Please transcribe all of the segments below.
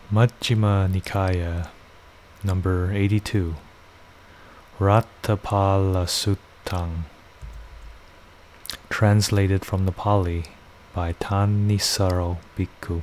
Majjhima Nikaya, number 82, Ratthapala Suttang, translated from the Pali by Thanissaro Bhikkhu.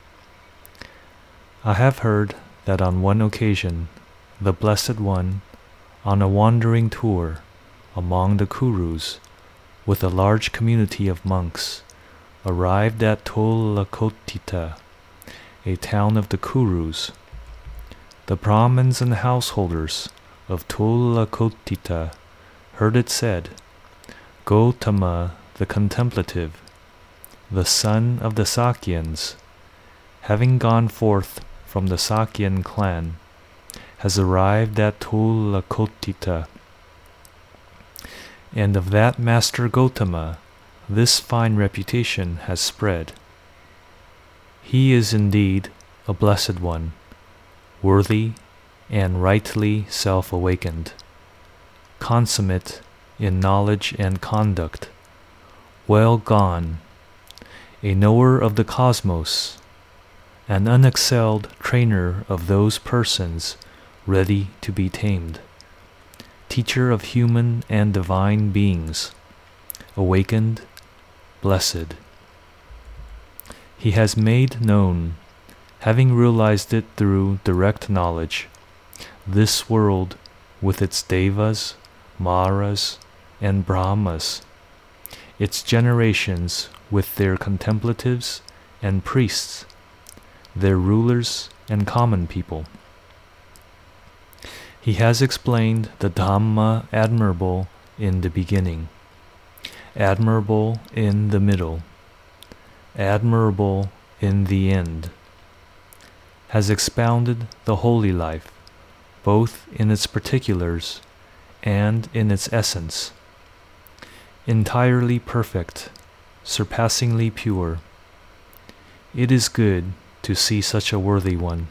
I have heard that on one occasion the Blessed One, on a wandering tour among the Kurus with a large community of monks, arrived at Tolakotita, a town of the Kurus. The Brahmins and householders of Tolakotita heard it said, Gotama the contemplative, the son of the Sakyans, having gone forth from the Sakyan clan, has arrived at Tolakotita, and of that Master Gotama this fine reputation has spread. He is indeed a blessed one, worthy and rightly self-awakened, consummate in knowledge and conduct, well gone, a knower of the cosmos, an unexcelled trainer of those persons ready to be tamed, teacher of human and divine beings, awakened, blessed. He has made known, having realized it through direct knowledge, this world with its devas, maras, and brahmas, its generations with their contemplatives and priests, their rulers and common people. He has explained the Dhamma admirable in the beginning, admirable in the middle, admirable in the end, has expounded the holy life, both in its particulars and in its essence, entirely perfect, surpassingly pure. It is good to see such a worthy one.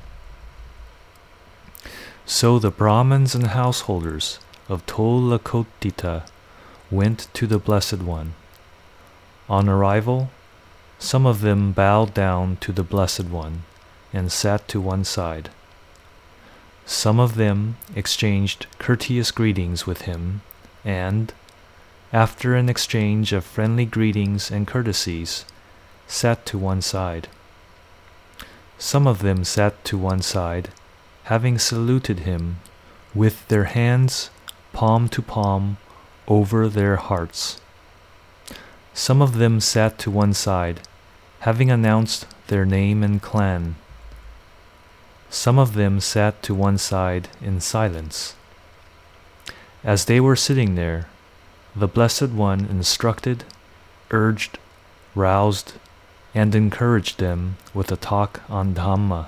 So the Brahmins and householders of Tolakotita went to the Blessed One. On arrival, some of them bowed down to the Blessed One and sat to one side. Some of them exchanged courteous greetings with him, and, after an exchange of friendly greetings and courtesies, sat to one side. Some of them sat to one side, having saluted him with their hands palm to palm over their hearts. Some of them sat to one side, having announced their name and clan. Some of them sat to one side in silence. As they were sitting there, the Blessed One instructed, urged, roused, and encouraged them with a talk on Dhamma.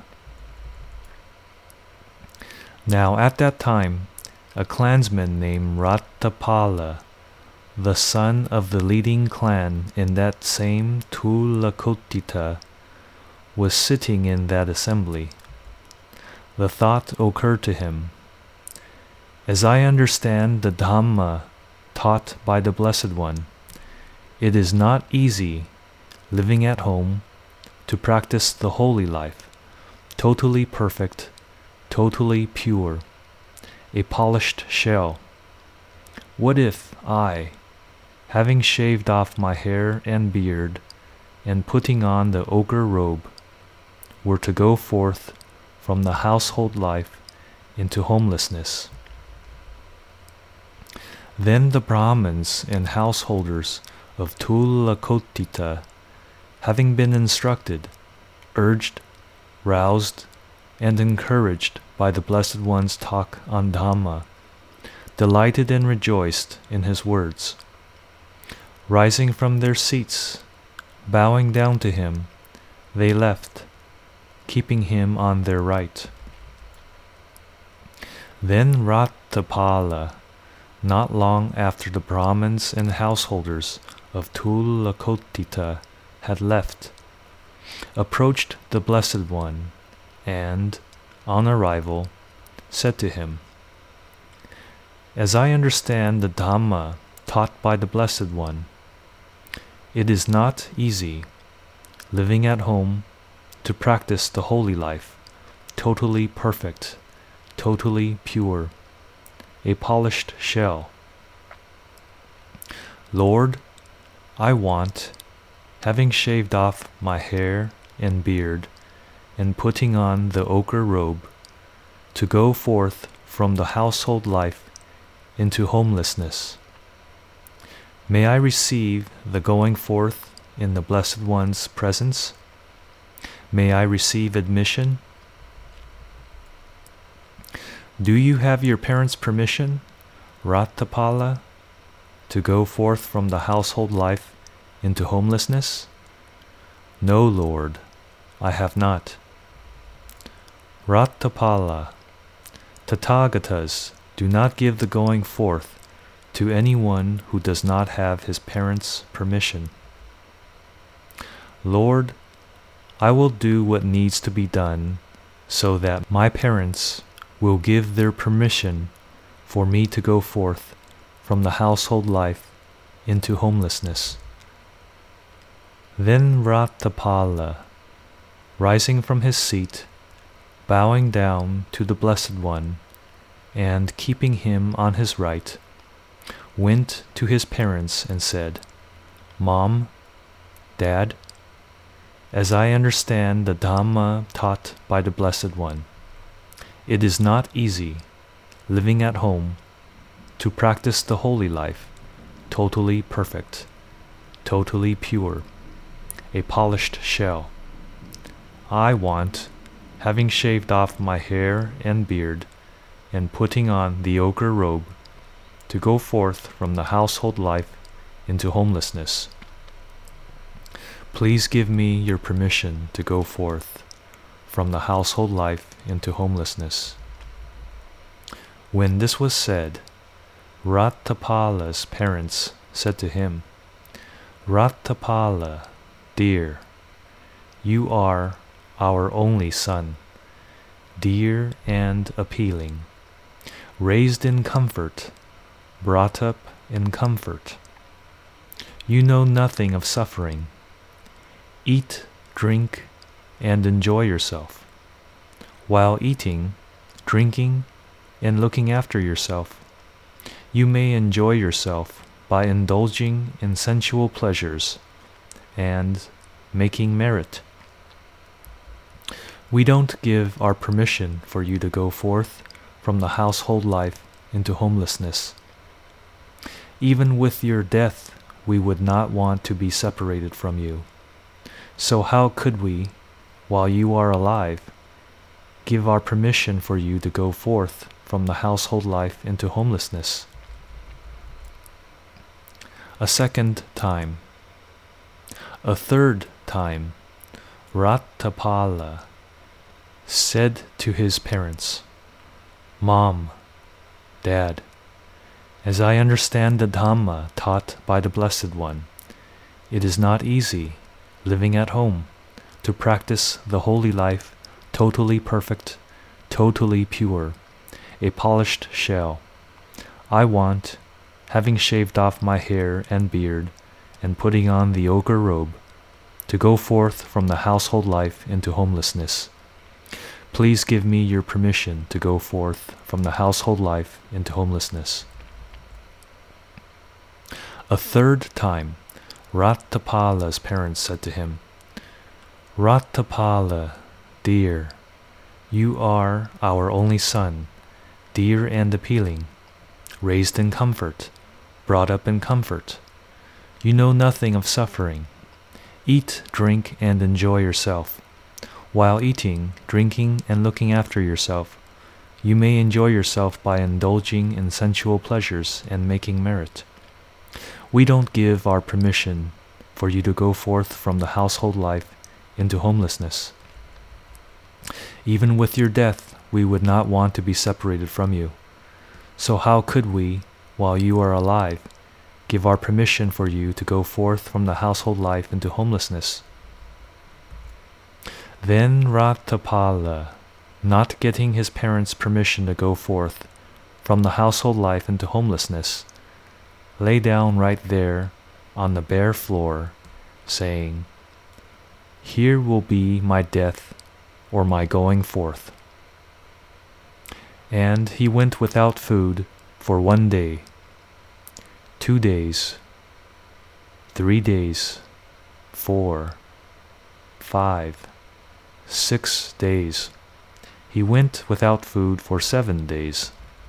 Now at that time, a clansman named Ratthapala, the son of the leading clan in that same Tolakotita, was sitting in that assembly. The thought occurred to him, as I understand the Dhamma taught by the Blessed One, it is not easy, living at home, to practice the holy life, totally perfect, totally pure, a polished shell. What if I, having shaved off my hair and beard, and putting on the ochre robe, were to go forth from the household life into homelessness? Then the Brahmins and householders of Tolakotita, having been instructed, urged, roused, and encouraged by the Blessed One's talk on Dhamma, delighted and rejoiced in his words. Rising from their seats, bowing down to him, they left, keeping him on their right. Then Ratthapala, not long after the Brahmins and householders of Tolakotita had left, approached the Blessed One, and, on arrival, said to him, As I understand the Dhamma taught by the Blessed One, it is not easy, living at home, to practice the holy life, totally perfect, totally pure, a polished shell. Lord, I want, having shaved off my hair and beard, and putting on the ochre robe, to go forth from the household life into homelessness. May I receive the going forth in the Blessed One's presence? May I receive admission? Do you have your parents' permission, Ratthapala, to go forth from the household life into homelessness? No, Lord, I have not. Ratthapala, Tathagatas do not give the going forth to anyone who does not have his parents' permission. Lord, I will do what needs to be done so that my parents will give their permission for me to go forth from the household life into homelessness. Then Ratthapala, rising from his seat, bowing down to the Blessed One, and keeping him on his right, went to his parents and said, Mom, Dad, as I understand the Dhamma taught by the Blessed One, it is not easy, living at home, to practice the holy life, totally perfect, totally pure, a polished shell. I want, having shaved off my hair and beard, and putting on the ochre robe, to go forth from the household life into homelessness. Please give me your permission to go forth from the household life into homelessness. When this was said, Ratthapala's parents said to him, Ratthapala, dear, you are our only son, dear and appealing, raised in comfort, brought up in comfort. You know nothing of suffering. Eat, drink, and enjoy yourself. While eating, drinking, and looking after yourself, you may enjoy yourself by indulging in sensual pleasures and making merit. We don't give our permission for you to go forth from the household life into homelessness. Even with your death, we would not want to be separated from you. So how could we, while you are alive, give our permission for you to go forth from the household life into homelessness? A second time. A third time, Ratthapala said to his parents, Mom, Dad, as I understand the Dhamma taught by the Blessed One, it is not easy, living at home, to practice the holy life totally perfect, totally pure, a polished shell. I want, having shaved off my hair and beard and putting on the ochre robe, to go forth from the household life into homelessness. Please give me your permission to go forth from the household life into homelessness. A third time, Ratthapala's parents said to him, Ratthapala, dear, you are our only son, dear and appealing, raised in comfort, brought up in comfort. You know nothing of suffering. Eat, drink, and enjoy yourself. While eating, drinking, and looking after yourself, you may enjoy yourself by indulging in sensual pleasures and making merit. We don't give our permission for you to go forth from the household life into homelessness. Even with your death, we would not want to be separated from you. So how could we, while you are alive, give our permission for you to go forth from the household life into homelessness? Then Ratthapala, not getting his parents' permission to go forth from the household life into homelessness, lay down right there on the bare floor, saying, Here will be my death or my going forth. And he went without food for 1 day, 2 days, 3 days, 4, 5, 6 days. He went without food for 7 days.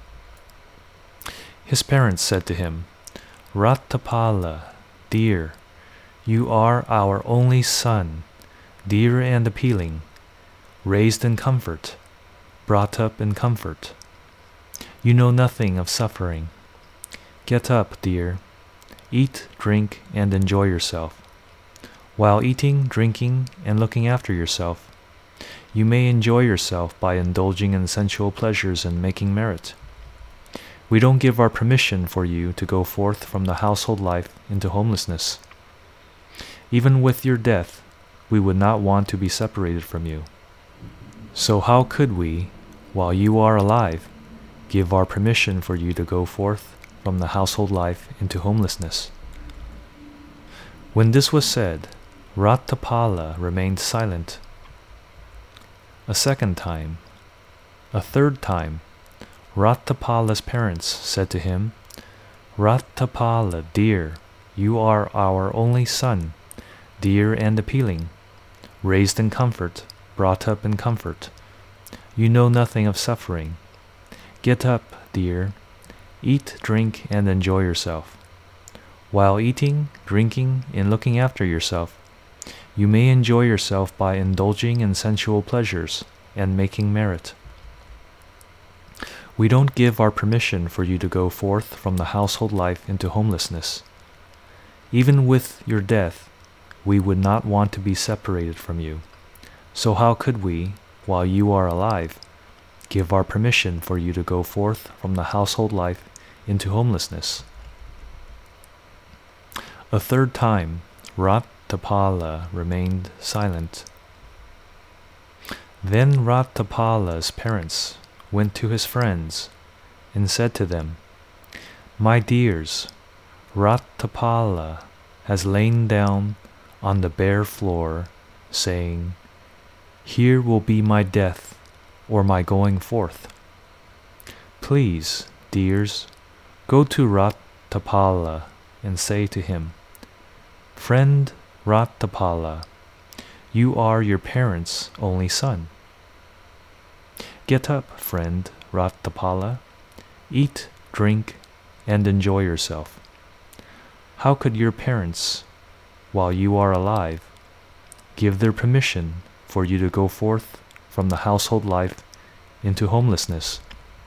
His parents said to him, Ratapala, dear, you are our only son, dear and appealing, raised in comfort, brought up in comfort. You know nothing of suffering. Get up, dear. Eat, drink, and enjoy yourself. While eating, drinking, and looking after yourself, you may enjoy yourself by indulging in sensual pleasures and making merit. We don't give our permission for you to go forth from the household life into homelessness. Even with your death, we would not want to be separated from you. So how could we, while you are alive, give our permission for you to go forth from the household life into homelessness? When this was said, Ratapala remained silent. A second time, a third time, Ratapala's parents said to him, Ratapala, dear, you are our only son, dear and appealing, raised in comfort, brought up in comfort. You know nothing of suffering. Get up, dear. Eat, drink, and enjoy yourself. While eating, drinking, and looking after yourself, you may enjoy yourself by indulging in sensual pleasures and making merit. We don't give our permission for you to go forth from the household life into homelessness. Even with your death, we would not want to be separated from you. So how could we, while you are alive, give our permission for you to go forth from the household life into homelessness? A third time, Ratapala remained silent. Then Ratapala's parents went to his friends and said to them, My dears, Ratapala has lain down on the bare floor, saying, Here will be my death or my going forth. Please, dears, go to Ratapala and say to him, Friend Ratapala, you are your parents' only son. Get up, friend Ratapala, eat, drink, and enjoy yourself. How could your parents, while you are alive, give their permission for you to go forth from the household life into homelessness?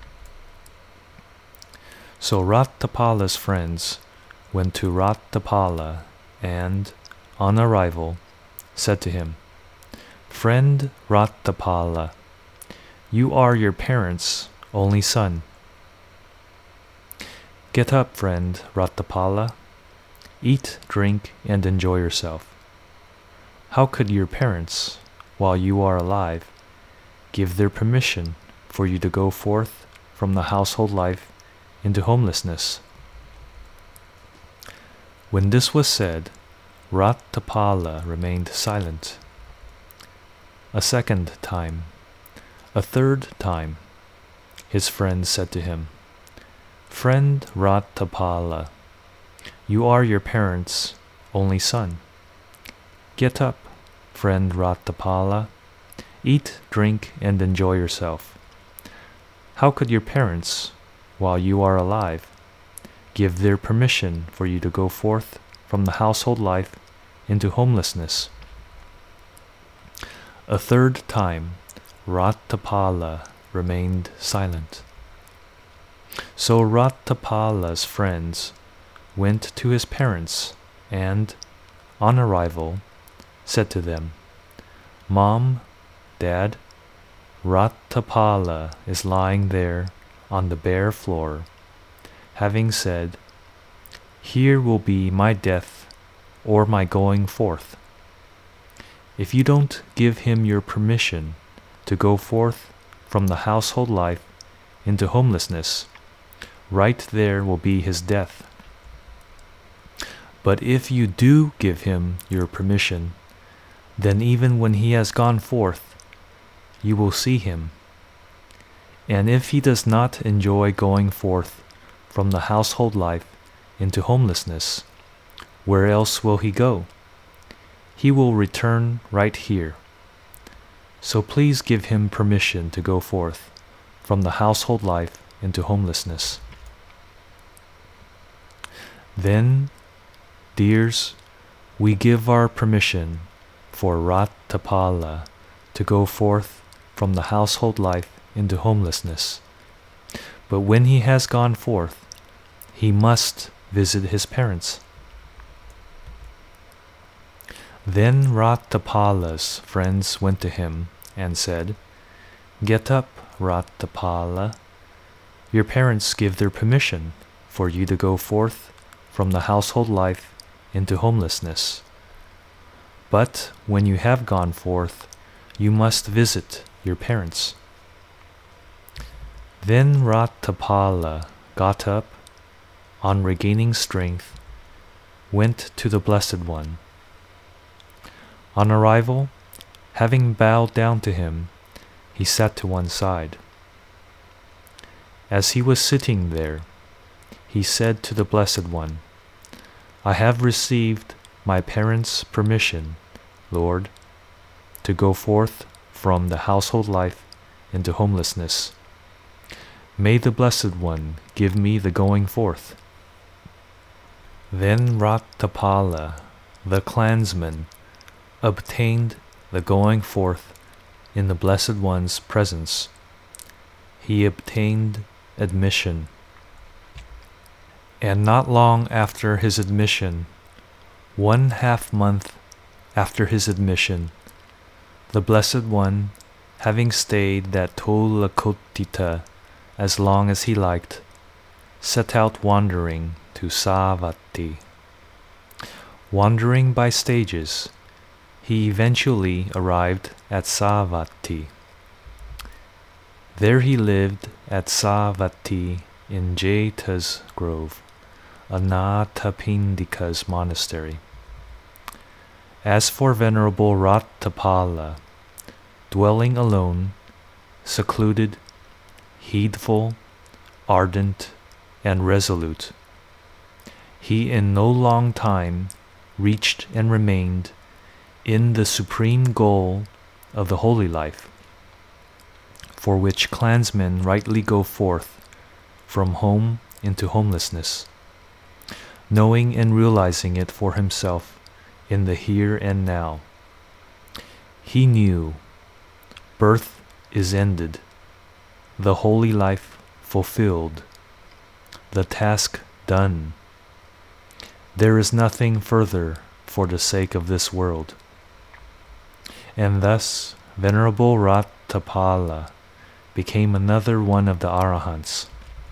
So Ratapala's friends went to Ratapala and, on arrival, said to him, Friend Ratapala, you are your parents' only son. Get up, friend Ratapala, eat, drink, and enjoy yourself. How could your parents, while you are alive, give their permission for you to go forth from the household life into homelessness? When this was said, Ratapala remained silent. A second time, a third time, his friends said to him, Friend Ratapala, you are your parents' only son. Get up, friend Ratapala, eat, drink, and enjoy yourself. How could your parents, while you are alive, give their permission for you to go forth from the household life into homelessness? A third time, Ratapala remained silent. So Ratapala's friends went to his parents and, on arrival, said to them, Mom, Dad, Ratapala is lying there on the bare floor, having said, Here will be my death or my going forth. If you don't give him your permission to go forth from the household life into homelessness, right there will be his death. But if you do give him your permission, then even when he has gone forth, you will see him. And if he does not enjoy going forth from the household life into homelessness, where else will he go? He will return right here. So please give him permission to go forth from the household life into homelessness. Then, dears, we give our permission for Ratthapala to go forth from the household life into homelessness. But when he has gone forth, he must visit his parents. Then Ratthapala's friends went to him and said, "Get up, Ratthapala. Your parents give their permission for you to go forth from the household life into homelessness. But when you have gone forth, you must visit your parents." Then Ratthapala got up, on regaining strength, went to the Blessed One. On arrival, having bowed down to him, he sat to one side. As he was sitting there, he said to the Blessed One, "I have received my parents' permission, Lord, to go forth from the household life into homelessness. May the Blessed One give me the going forth." Then Ratthapala, the clansman, obtained the going forth in the Blessed One's presence. He obtained admission. And not long after his admission, 1/2 month after his admission, the Blessed One, having stayed at Tolakotita as long as he liked, set out wandering to Savatthi. Wandering by stages, he eventually arrived at Savatthi. There he lived at Savatthi in Jeta's grove, Anathapindika's monastery. As for Venerable Ratthapala, dwelling alone, secluded, heedful, ardent, and resolute, he in no long time reached and remained in the supreme goal of the holy life, for which clansmen rightly go forth from home into homelessness, knowing and realizing it for himself in the here and now. He knew birth is ended, the holy life fulfilled, the task done. There is nothing further for the sake of this world. And thus Venerable Ratthapala became another one of the Arahants.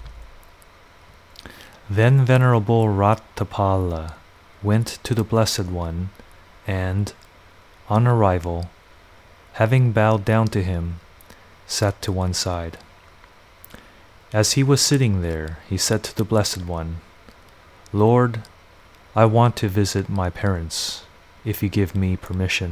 Then Venerable Ratthapala went to the Blessed One and, on arrival, having bowed down to him, sat to one side. As he was sitting there, he said to the Blessed One, "Lord, I want to visit my parents, if you give me permission."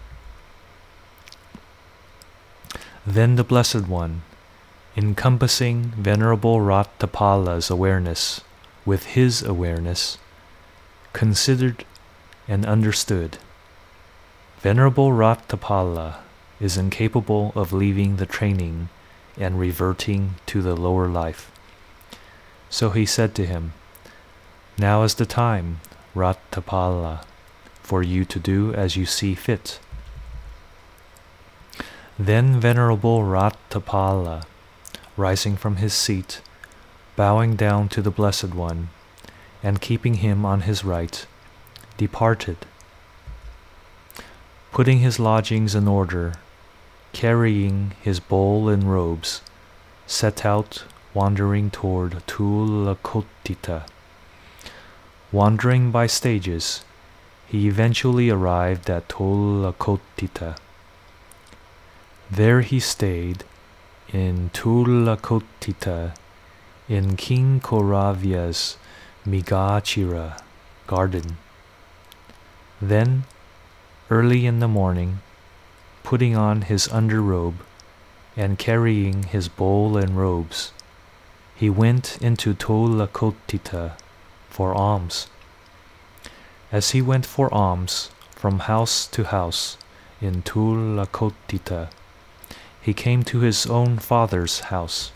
Then the Blessed One, encompassing Venerable Ratthapala's awareness with his awareness, considered and understood. Venerable Ratthapala is incapable of leaving the training and reverting to the lower life. So he said to him, "Now is the time, Ratthapala, for you to do as you see fit." Then Venerable Ratthapala, rising from his seat, bowing down to the Blessed One, and keeping him on his right, departed. Putting his lodgings in order, carrying his bowl and robes, set out wandering toward Tolakotita. Wandering by stages, he eventually arrived at Tolakotita. There he stayed in Tolakotita in King Koravya's Migachira garden. Then, Early in the morning, putting on his underrobe and carrying his bowl and robes, he went into Tolakotita for alms. As he went for alms from house to house in Tolakotita, he came to his own father's house.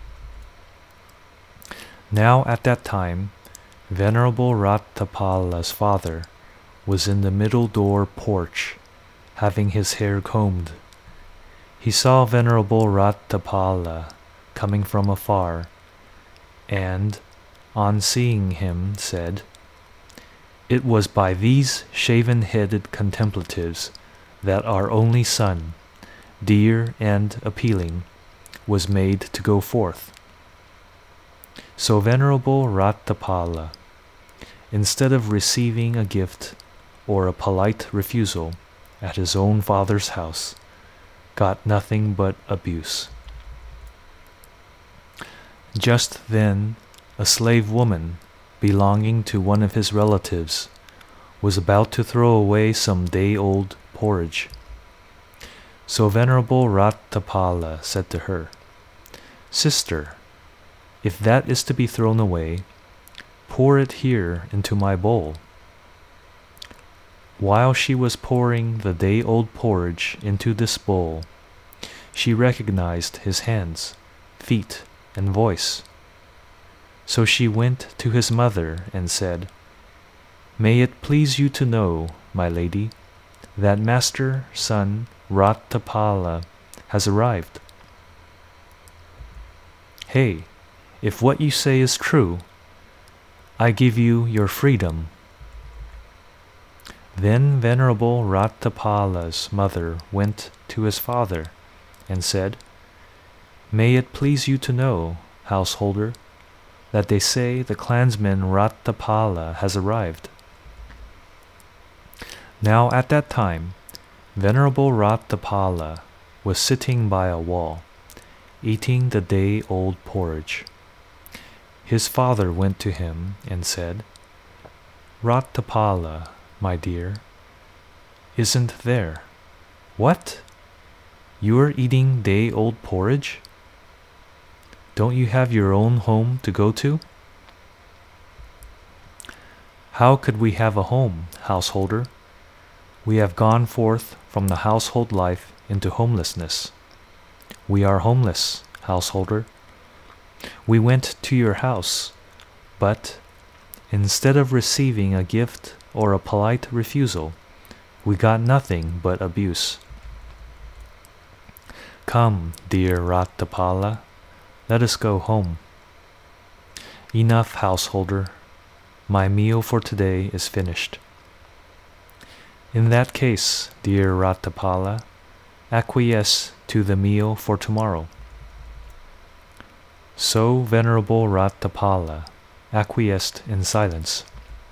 Now at that time, Venerable Ratapala's father was in the middle door porch, having his hair combed. He saw Venerable Ratapala coming from afar, and, on seeing him, said, "It was by these shaven-headed contemplatives that our only son, dear and appealing, was made to go forth." So Venerable Ratapala, instead of receiving a gift or a polite refusal at his own father's house, got nothing but abuse. Just then, a slave woman belonging to one of his relatives was about to throw away some day-old porridge. So Venerable Ratapala said to her, "Sister, if that is to be thrown away, pour it here into my bowl." While she was pouring the day-old porridge into this bowl, she recognized his hands, feet, and voice. So she went to his mother and said, "May it please you to know, my lady, that Master Son Ratapala has arrived. Hey, if what you say is true, I give you your freedom." Then Venerable Ratapala's mother went to his father and said, "May it please you to know, householder, that they say the clansman Ratapala has arrived." Now at that time, Venerable Ratapala was sitting by a wall, eating the day-old porridge. His father went to him and said, "Ratapala, my dear, isn't there." "What? You are eating day-old porridge? Don't you have your own home to go to?" "How could we have a home, householder? We have gone forth from the household life into homelessness. We are homeless, householder. We went to your house, but instead of receiving a gift or a polite refusal, we got nothing but abuse. Come, dear Ratapala, let us go home." "Enough, householder. My meal for today is finished." "In that case, dear Ratapala, acquiesce to the meal for tomorrow." So Venerable Ratapala acquiesced in silence.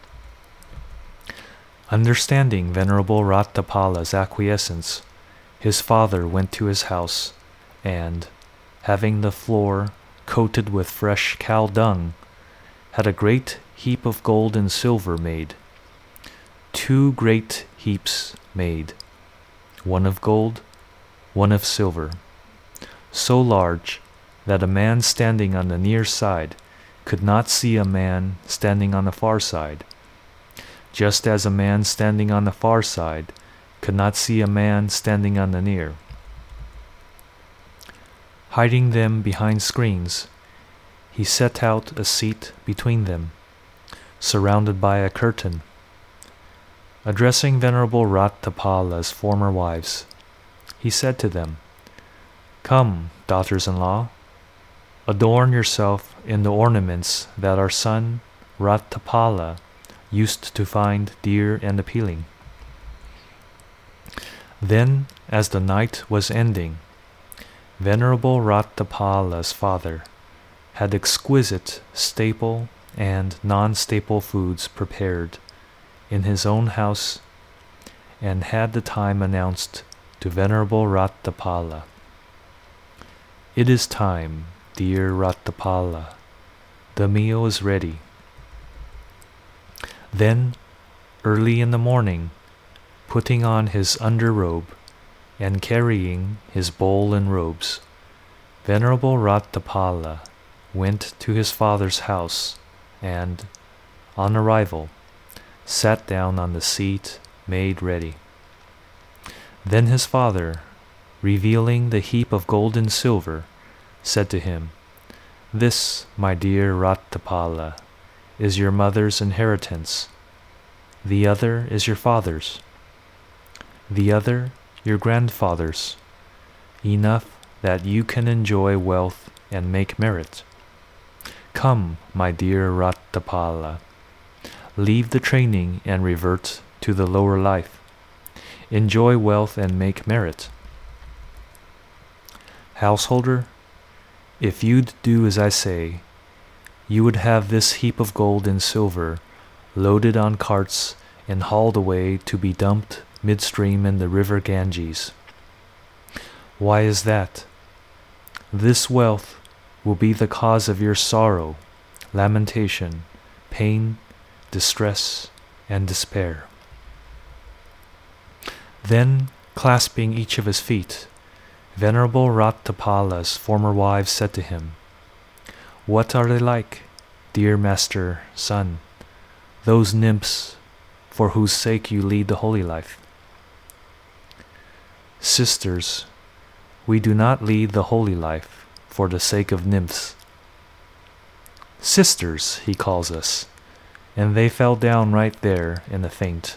Understanding Venerable Ratapala's acquiescence, his father went to his house, and, having the floor coated with fresh cow dung, had a great heap of gold and silver made. 2 great heaps made, one of gold, one of silver, so large that a man standing on the near side could not see a man standing on the far side, just as a man standing on the far side could not see a man standing on the near. Hiding them behind screens, he set out a seat between them, surrounded by a curtain. Addressing Venerable Ratapala's former wives, he said to them, "Come, daughters-in-law, adorn yourself in the ornaments that our son Ratapala used to find dear and appealing." Then, as the night was ending, Venerable Ratapala's father had exquisite staple and non-staple foods prepared in his own house, and had the time announced to Venerable Ratapala. "It is time, dear Ratapala. The meal is ready." Then, early in the morning, putting on his underrobe and carrying his bowl and robes, Venerable Ratapala went to his father's house and, on arrival, sat down on the seat made ready. Then his father, revealing the heap of gold and silver, said to him, "This, my dear Ratapala, is your mother's inheritance. The other is your father's. The other your grandfather's, enough that you can enjoy wealth and make merit. Come, my dear Ratapala, leave the training and revert to the lower life. Enjoy wealth and make merit. Householder, if you'd do as I say, you would have this heap of gold and silver loaded on carts and hauled away to be dumped midstream in the river Ganges. Why is that? This wealth will be the cause of your sorrow, lamentation, pain, distress, and despair." Then, clasping each of his feet, Venerable Ratapala's former wives said to him, "What are they like, dear master, son, those nymphs for whose sake you lead the holy life?" "Sisters, we do not lead the holy life for the sake of nymphs. Sisters, he calls us," and they fell down right there in a faint.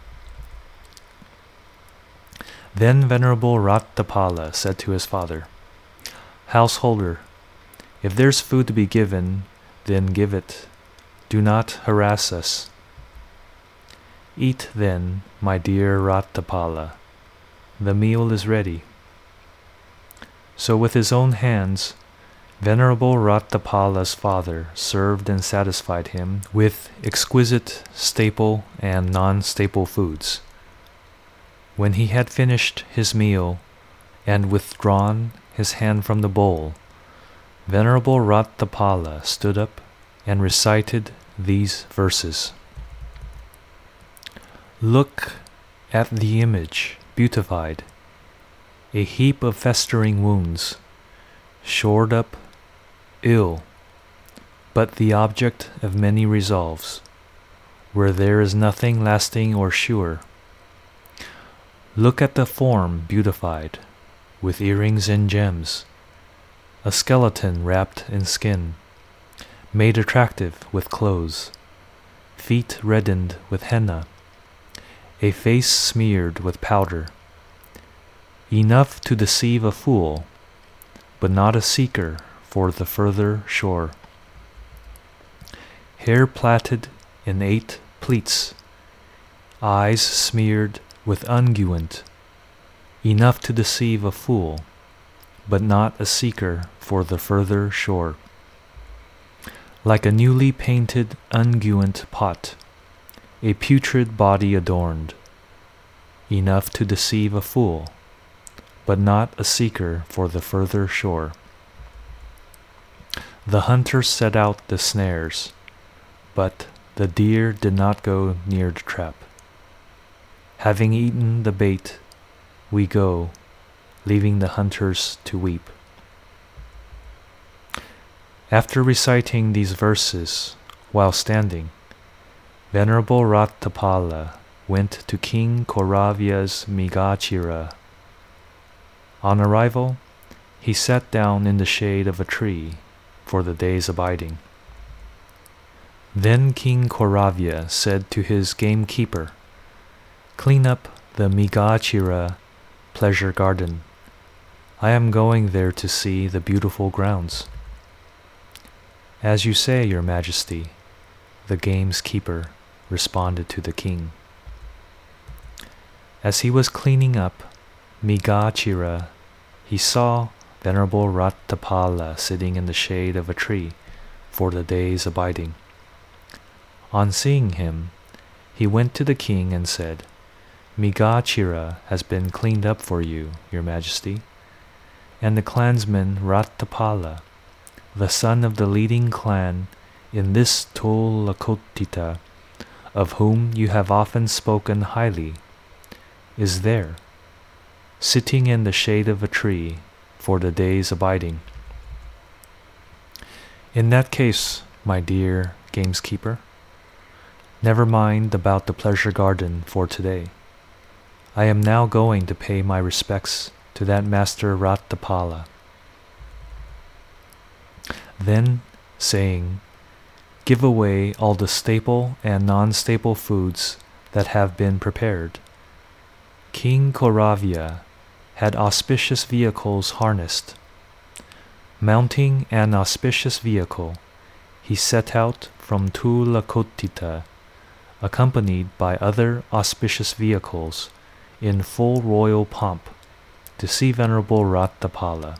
Then Venerable Ratapala said to his father, "Householder, if there's food to be given, then give it. Do not harass us. Eat then, my dear Ratapala. The meal is ready." So with his own hands, Venerable Ratapala's father served and satisfied him with exquisite staple and non-staple foods. When he had finished his meal and withdrawn his hand from the bowl, Venerable Ratapala stood up and recited these verses. "Look at the image, beautified, a heap of festering wounds, shored up, ill, but the object of many resolves, where there is nothing lasting or sure. Look at the form beautified, with earrings and gems, a skeleton wrapped in skin, made attractive with clothes, feet reddened with henna, a face smeared with powder, enough to deceive a fool, but not a seeker for the further shore. Hair plaited in 8 pleats, eyes smeared with unguent, enough to deceive a fool, but not a seeker for the further shore. Like a newly painted unguent pot, a putrid body adorned, enough to deceive a fool, but not a seeker for the further shore. The hunter set out the snares, but the deer did not go near the trap. Having eaten the bait, we go, leaving the hunters to weep." After reciting these verses while standing, Venerable Ratapala went to King Koravya's Migachira. On arrival, he sat down in the shade of a tree for the day's abiding. Then King Koravya said to his gamekeeper, "Clean up the Migachira pleasure garden. I am going there to see the beautiful grounds." "As you say, your majesty," the gamekeeper responded to the king. As he was cleaning up Migachira, he saw Venerable Ratapala sitting in the shade of a tree for the day's abiding. On seeing him, he went to the king and said, "Migachira has been cleaned up for you, your majesty, and the clansman Ratapala, the son of the leading clan in this Tolakotita, of whom you have often spoken highly, is there, sitting in the shade of a tree for the day's abiding. In that case, my dear gameskeeper, never mind about the pleasure garden for today. I am now going to pay my respects to that Master Ratapala. Then, saying, give away all the staple and non-staple foods that have been prepared. King Koravya had auspicious vehicles harnessed. Mounting an auspicious vehicle, he set out from Tulakotita, accompanied by other auspicious vehicles in full royal pomp, to see Venerable Ratapala.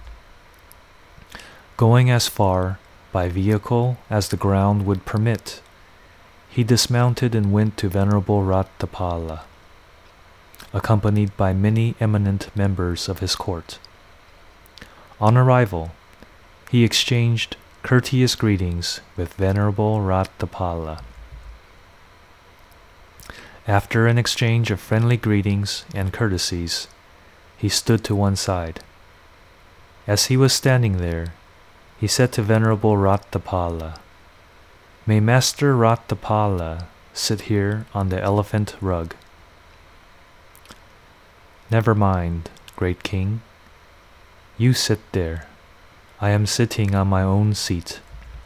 Going as far by vehicle as the ground would permit, he dismounted and went to Venerable Ratapala, accompanied by many eminent members of his court. On arrival, he exchanged courteous greetings with Venerable Ratapala. After an exchange of friendly greetings and courtesies, he stood to one side. As he was standing there, he said to Venerable Ratapala, "May Master Ratapala sit here on the elephant rug." "Never mind, great king. You sit there. I am sitting on my own seat."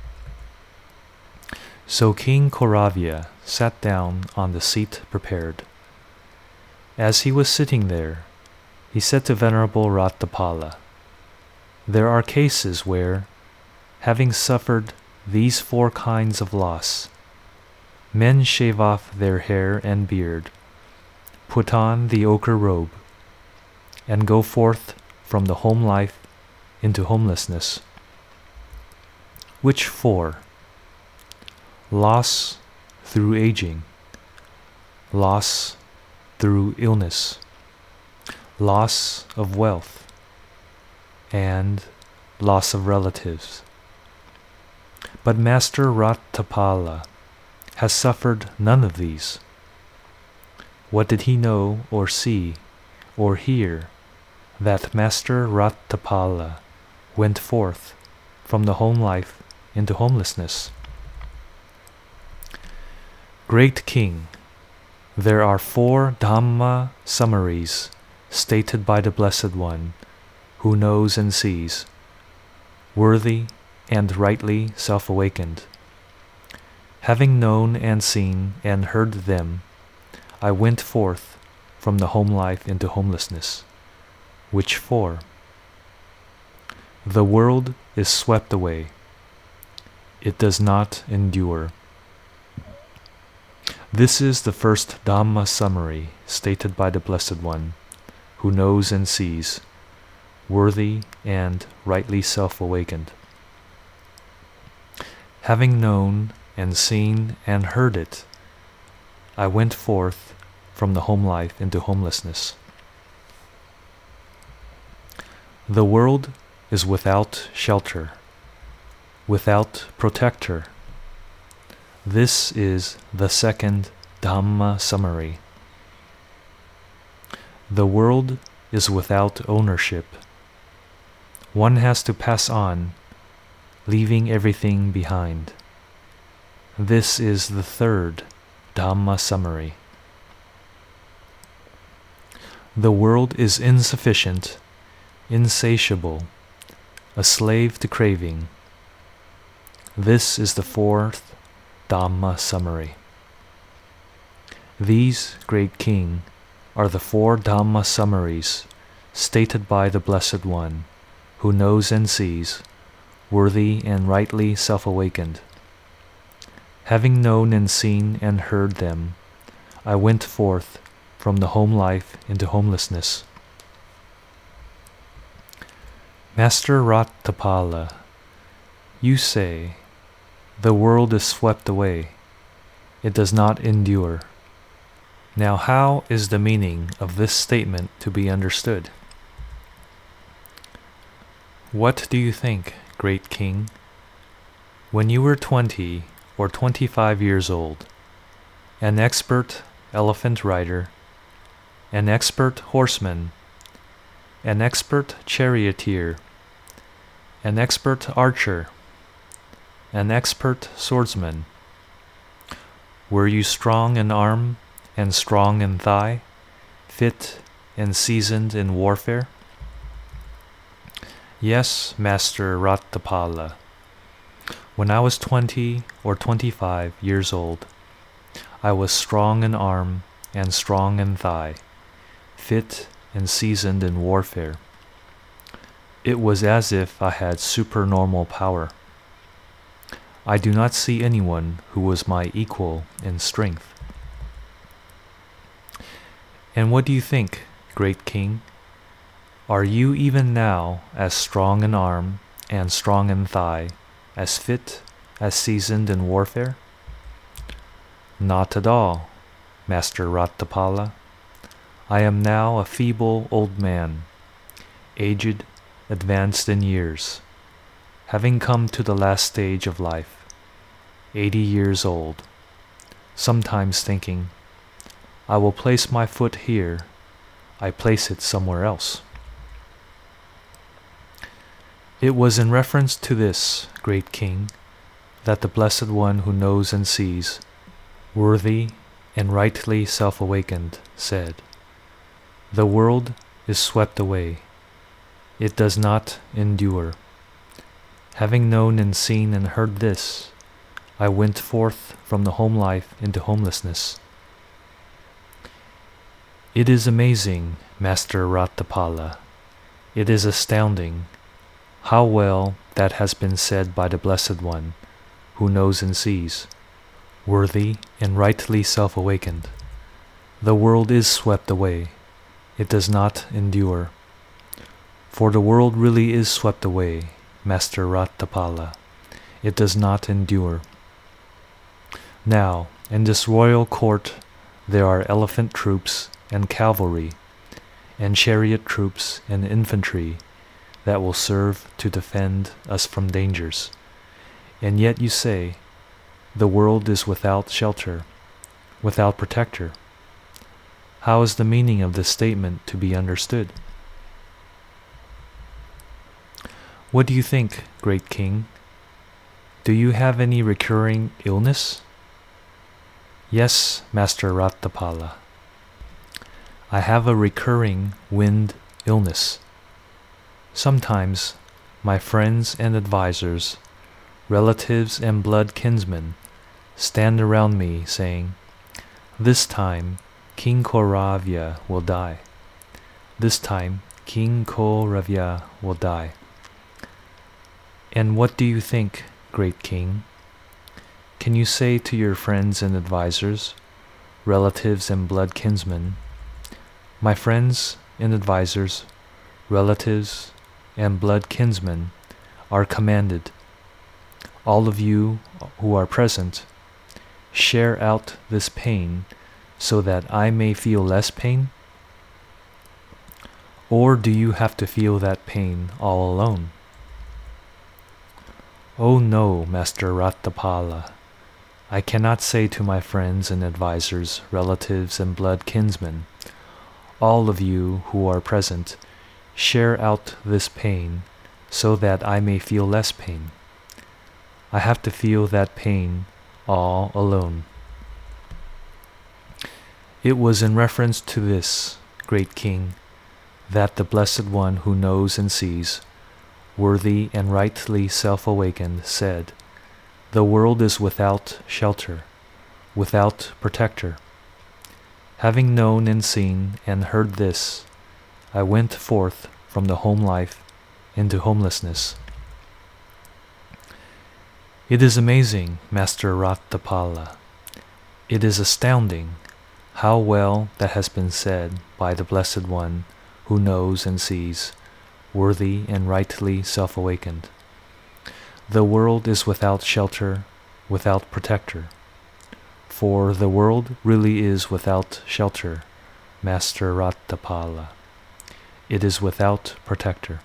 So King Koravya sat down on the seat prepared. As he was sitting there, he said to Venerable Ratapala, "There are cases where, having suffered these 4 kinds of loss, men shave off their hair and beard, put on the ochre robe, and go forth from the home life into homelessness. Which 4? Loss through aging, loss through illness, loss of wealth, and loss of relatives. But Master Ratapala has suffered none of these. What did he know or see or hear that Master Ratapala went forth from the home life into homelessness?" Great King, there are 4 Dhamma summaries stated by the Blessed One, who knows and sees, worthy and rightly self-awakened. Having known and seen and heard them, I went forth from the home life into homelessness. Which 4? The world is swept away. It does not endure. This is the first Dhamma summary stated by the Blessed One, who knows and sees, worthy and rightly self-awakened. Having known and seen and heard it, I went forth from the home life into homelessness. The world is without shelter, without protector. This is the second Dhamma summary. The world is without ownership. One has to pass on, leaving everything behind. This is the third Dhamma summary. The world is insufficient, insatiable, a slave to craving. This is the fourth Dhamma summary. These, great King, are the 4 Dhamma summaries stated by the Blessed One, who knows and sees, worthy and rightly self-awakened. Having known and seen and heard them, I went forth from the home life into homelessness. Master Ratapala, you say, the world is swept away. It does not endure. Now how is the meaning of this statement to be understood? What do you think, great King? When you were 20 or 25 years old, an expert elephant rider, an expert horseman, an expert charioteer, an expert archer, an expert swordsman? Were you strong in arm and strong in thigh, fit and seasoned in warfare? Yes, Master Ratapala. When I was 20 or 25 years old, I was strong in arm and strong in thigh, fit and seasoned in warfare. It was as if I had supernormal power. I do not see anyone who was my equal in strength. And what do you think, great king? Are you even now as strong in arm and strong in thigh, as fit, as seasoned in warfare? Not at all, Master Ratapala. I am now a feeble old man, aged, advanced in years, having come to the last stage of life, 80 years old, sometimes thinking, I will place my foot here, I place it somewhere else. It was in reference to this, great king, that the Blessed One who knows and sees, worthy and rightly self-awakened, said, The world is swept away. It does not endure. Having known and seen and heard this, I went forth from the home life into homelessness. It is amazing, Master Ratapala. It is astounding how well that has been said by the Blessed One, who knows and sees, worthy and rightly self-awakened. The world is swept away. It does not endure. For the world really is swept away, Master Ratapala. It does not endure. Now, in this royal court, there are elephant troops and cavalry, and chariot troops and infantry that will serve to defend us from dangers. And yet you say, the world is without shelter, without protector. How is the meaning of this statement to be understood? What do you think, great king? Do you have any recurring illness? Yes, Master Ratapala. I have a recurring wind illness. Sometimes my friends and advisors, relatives and blood kinsmen stand around me saying, This time King Kauravya will die. This time King Kauravya will die. And what do you think, great king? Can you say to your friends and advisors, relatives and blood kinsmen, My friends and advisors, relatives and blood kinsmen are commanded, all of you who are present, share out this pain so that I may feel less pain? Or do you have to feel that pain all alone? Oh no, Master Ratapala. I cannot say to my friends and advisors, relatives and blood kinsmen, all of you who are present, share out this pain so that I may feel less pain. I have to feel that pain all alone. It was in reference to this, great king, that the Blessed One who knows and sees, worthy and rightly self-awakened, said, The world is without shelter, without protector. Having known and seen and heard this, I went forth from the home life into homelessness. It is amazing, Master Ratapala. It is astounding how well that has been said by the Blessed One who knows and sees, worthy and rightly self-awakened. The world is without shelter, without protector. For the world really is without shelter, Master Ratapala. It is without protector.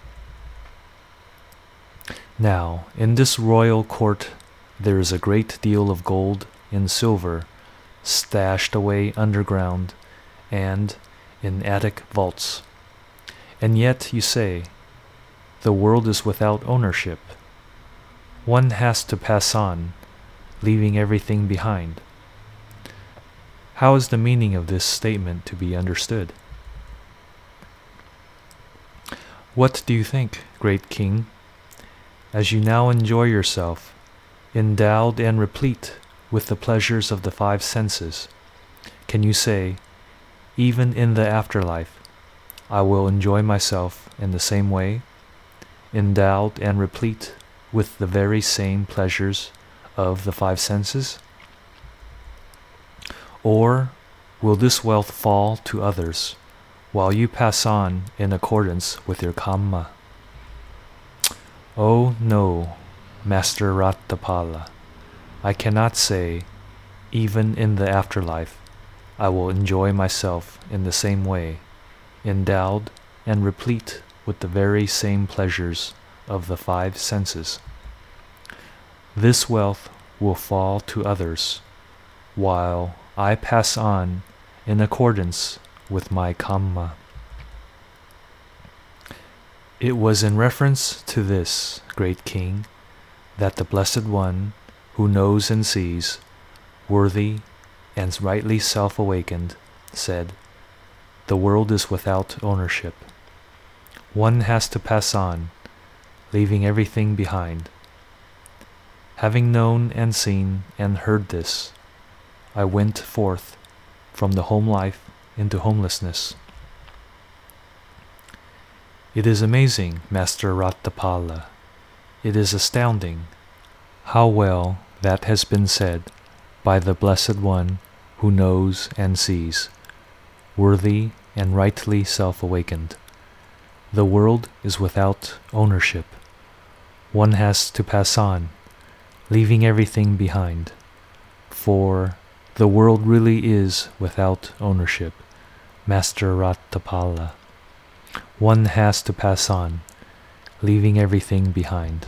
Now, in this royal court, there is a great deal of gold and silver stashed away underground, and in attic vaults. And yet you say, the world is without ownership. One has to pass on, leaving everything behind. How is the meaning of this statement to be understood? What do you think, great king, as you now enjoy yourself, endowed and replete with the pleasures of the five senses? Can you say, even in the afterlife, I will enjoy myself in the same way, endowed and replete with the very same pleasures of the five senses? Or will this wealth fall to others while you pass on in accordance with your kamma? Oh no, Master Ratthapala, I cannot say, even in the afterlife, I will enjoy myself in the same way, endowed and replete with the very same pleasures of the five senses. This wealth will fall to others, while I pass on in accordance with my kamma. It was in reference to this, great king, that the Blessed One, who knows and sees, worthy and rightly self-awakened, said, the world is without ownership. One has to pass on, leaving everything behind. Having known and seen and heard this, I went forth from the home life into homelessness. It is amazing, Master Ratthapala. It is astounding how well that has been said by the Blessed One who knows and sees, worthy and rightly self-awakened. The world is without ownership. One has to pass on, leaving everything behind. For the world really is without ownership, Master Ratthapala. One has to pass on, leaving everything behind.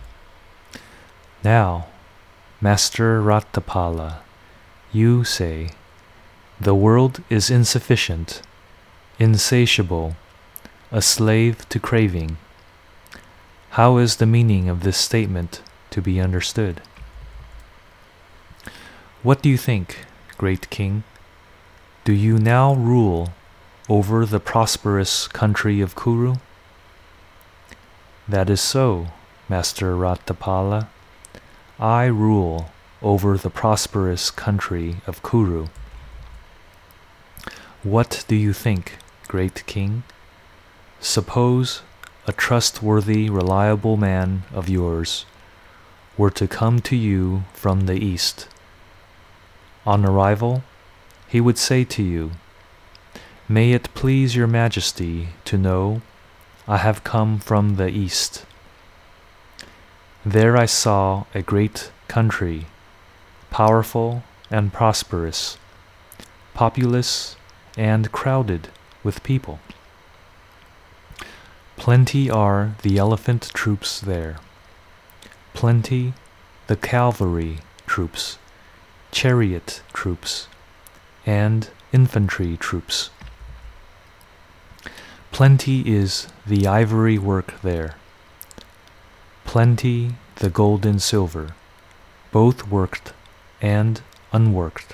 Now, Master Ratthapala, you say, the world is insufficient, insatiable, a slave to craving. How is the meaning of this statement to be understood? What do you think, great king? Do you now rule over the prosperous country of Kuru? That is so, Master Ratthapala. I rule over the prosperous country of Kuru. What do you think, great king? Suppose a trustworthy, reliable man of yours were to come to you from the east. On arrival, he would say to you, may it please your majesty to know I have come from the east. There I saw a great country, powerful and prosperous, populous and crowded with people. Plenty are the elephant troops there, plenty the cavalry troops, chariot troops, and infantry troops. Plenty is the ivory work there, plenty the gold and silver, both worked and unworked.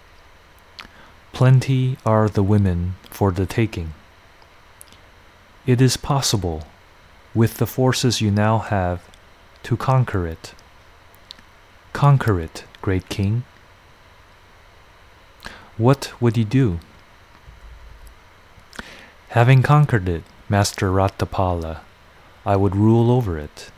Plenty are the women for the taking. It is possible, with the forces you now have, to conquer it. Conquer it, great king. What would you do? Having conquered it, Master Ratthapala, I would rule over it.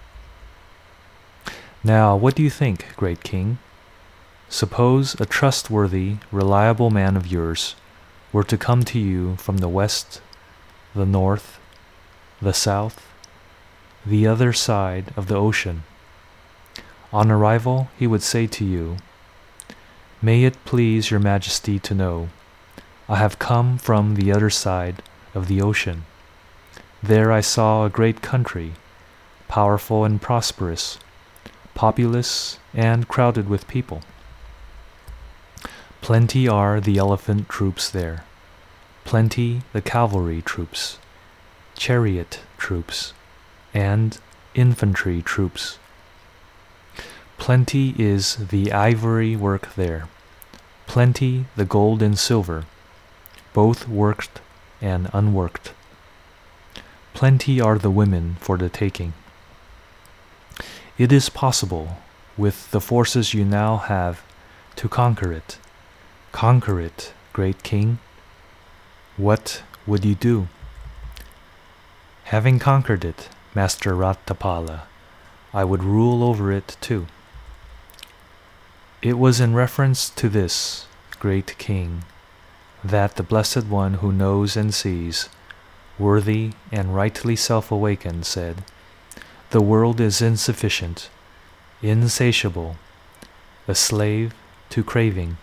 Now, what do you think, great king? Suppose a trustworthy, reliable man of yours were to come to you from the west, the north, the south, the other side of the ocean. On arrival, he would say to you, may it please your majesty to know, I have come from the other side of the ocean. There I saw a great country, powerful and prosperous, populous and crowded with people. Plenty are the elephant troops there, plenty the cavalry troops, chariot troops, and infantry troops. Plenty is the ivory work there, plenty the gold and silver, both worked and unworked. Plenty are the women for the taking. It is possible, with the forces you now have, to conquer it. Conquer it, great king. What would you do? Having conquered it, Master Ratapala, I would rule over it too. It was in reference to this, great king, that the Blessed One who knows and sees, worthy and rightly self-awakened, said, "The world is insufficient, insatiable, a slave to craving."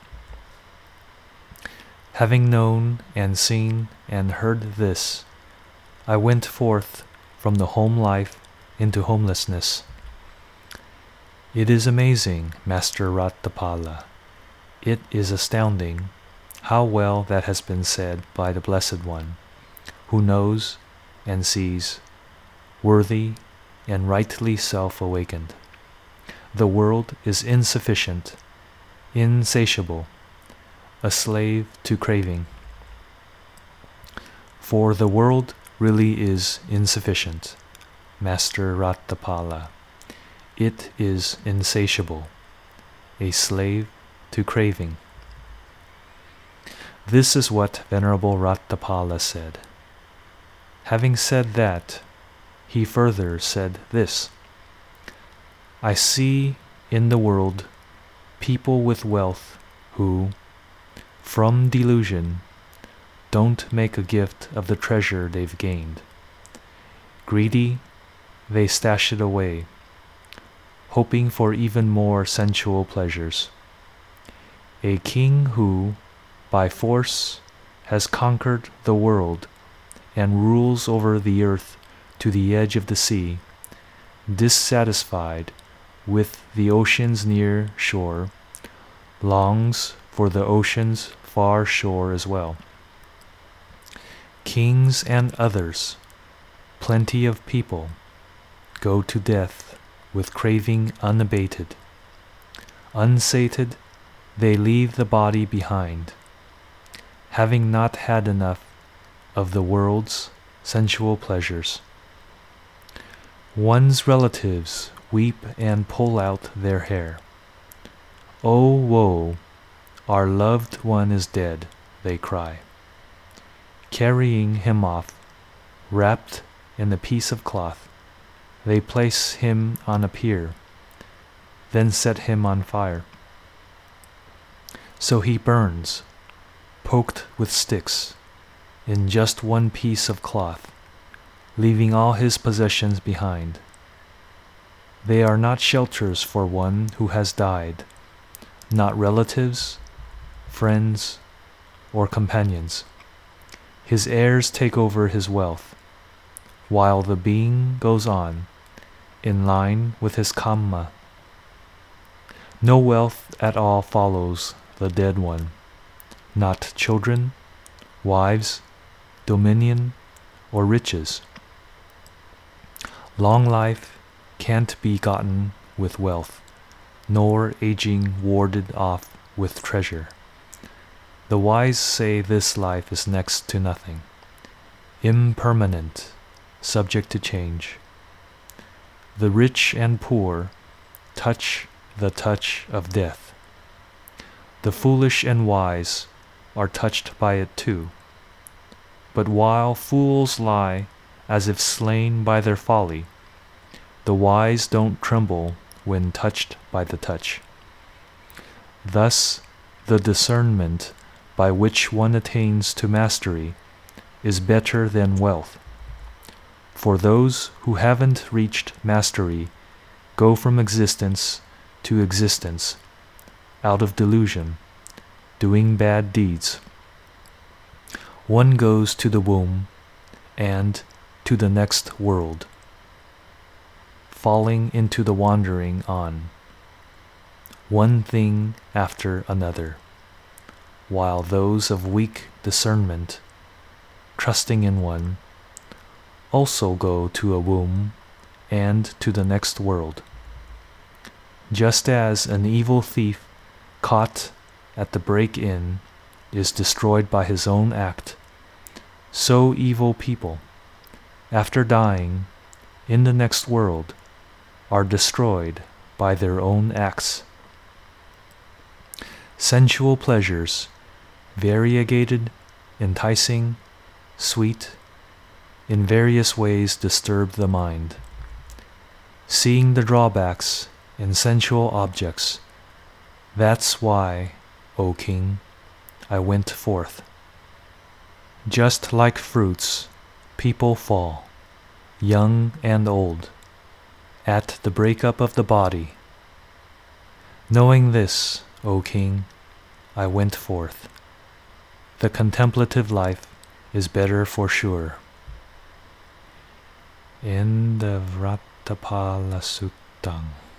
Having known and seen and heard this, I went forth from the home life into homelessness. It is amazing, Master Ratapala. It is astounding how well that has been said by the Blessed One, who knows and sees, worthy and rightly self-awakened. The world is insufficient, insatiable, a slave to craving. For the world really is insufficient, Master Ratapala. It is insatiable, a slave to craving. This is what Venerable Ratapala said. Having said that, he further said this: I see in the world people with wealth who, from delusion, don't make a gift of the treasure they've gained. Greedy, they stash it away, hoping for even more sensual pleasures. A king who, by force, has conquered the world and rules over the earth to the edge of the sea, dissatisfied with the ocean's near shore, longs for the ocean's far shore as well. Kings and others, plenty of people, go to death with craving unabated. Unsated, they leave the body behind, having not had enough of the world's sensual pleasures. One's relatives weep and pull out their hair. "Oh, woe! Our loved one is dead," they cry. Carrying him off, wrapped in a piece of cloth, they place him on a pier, then set him on fire. So he burns, poked with sticks, in just one piece of cloth, leaving all his possessions behind. They are not shelters for one who has died, not relatives, friends, or companions. His heirs take over his wealth, while the being goes on, in line with his kamma. No wealth at all follows the dead one, not children, wives, dominion, or riches. Long life can't be gotten with wealth, nor aging warded off with treasure. The wise say this life is next to nothing, impermanent, subject to change. The rich and poor touch the touch of death. The foolish and wise are touched by it too. But while fools lie as if slain by their folly, the wise don't tremble when touched by the touch. Thus, the discernment by which one attains to mastery is better than wealth. For those who haven't reached mastery go from existence to existence, out of delusion, doing bad deeds. One goes to the womb and to the next world, falling into the wandering on, one thing after another, while those of weak discernment trusting in one, also go to a womb and to the next world. Just as an evil thief caught at the break-in is destroyed by his own act, so evil people, after dying in the next world, are destroyed by their own acts. Sensual pleasures, variegated, enticing, sweet, in various ways disturb the mind. Seeing the drawbacks in sensual objects, that's why, O king, I went forth. Just like fruits, people fall, young and old, at the breakup of the body. Knowing this, O king, I went forth. The contemplative life is better for sure. End of Ratapala Suttam.